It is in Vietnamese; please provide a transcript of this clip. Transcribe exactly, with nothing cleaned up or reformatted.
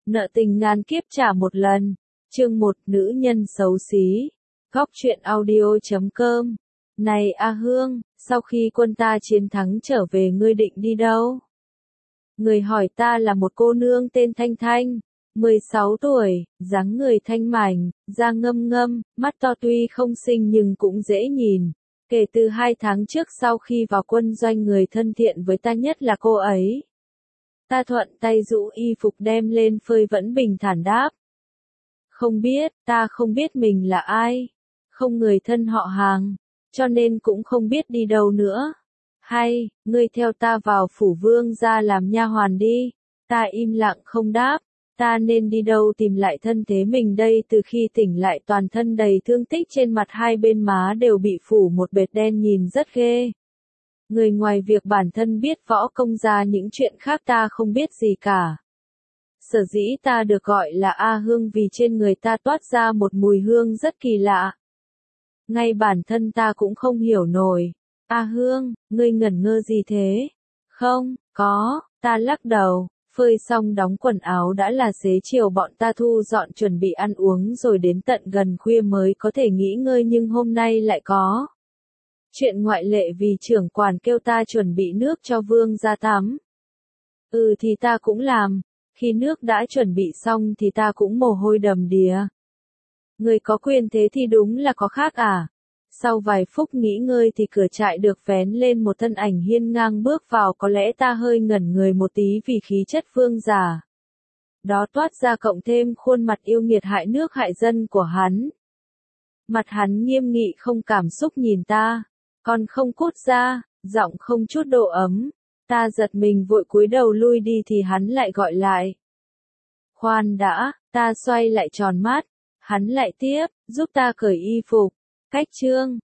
Nợ tình ngàn kiếp trả một lần. Chương một, nữ nhân xấu xí. Góc truyện audio chấm com. Này A Hương, sau khi quân ta chiến thắng trở về ngươi định đi đâu? Người hỏi ta là một cô nương tên Thanh Thanh, mười sáu tuổi, dáng người thanh mảnh, da ngâm ngâm, mắt to tuy không xinh nhưng cũng dễ nhìn. Kể từ hai tháng trước sau khi vào quân doanh, người thân thiện với ta nhất là cô ấy. Ta thuận tay rũ y phục đem lên phơi vẫn bình thản đáp. Không biết, ta không biết mình là ai. Không người thân họ hàng, cho nên cũng không biết đi đâu nữa. Hay, ngươi theo ta vào phủ vương gia làm nha hoàn đi. Ta im lặng không đáp. Ta nên đi đâu tìm lại thân thế mình đây? Từ khi tỉnh lại toàn thân đầy thương tích, trên mặt hai bên má đều bị phủ một bệt đen nhìn rất ghê. Người ngoài việc bản thân biết võ công ra những chuyện khác ta không biết gì cả. Sở dĩ ta được gọi là A Hương vì trên người ta toát ra một mùi hương rất kỳ lạ. Ngay bản thân ta cũng không hiểu nổi. A Hương, ngươi ngẩn ngơ gì thế? Không, có, ta lắc đầu. Phơi xong đóng quần áo đã là xế chiều, bọn ta thu dọn chuẩn bị ăn uống rồi đến tận gần khuya mới có thể nghỉ ngơi, nhưng hôm nay lại có chuyện ngoại lệ vì trưởng quản kêu ta chuẩn bị nước cho vương gia tắm. Ừ thì ta cũng làm. Khi nước đã chuẩn bị xong thì ta cũng mồ hôi đầm đìa. Người có quyền thế thì đúng là có khác à? Sau vài phút nghỉ ngơi thì cửa trại được vén lên, một thân ảnh hiên ngang bước vào. Có lẽ ta hơi ngẩn người một tí vì khí chất vương giả đó toát ra, cộng thêm khuôn mặt yêu nghiệt hại nước hại dân của hắn. Mặt hắn nghiêm nghị không cảm xúc nhìn ta, còn không cút ra, giọng không chút độ ấm. Ta giật mình vội cúi đầu lui đi thì hắn lại gọi lại. Khoan đã, ta xoay lại tròn mắt. Hắn lại tiếp, giúp ta cởi y phục. Cách chương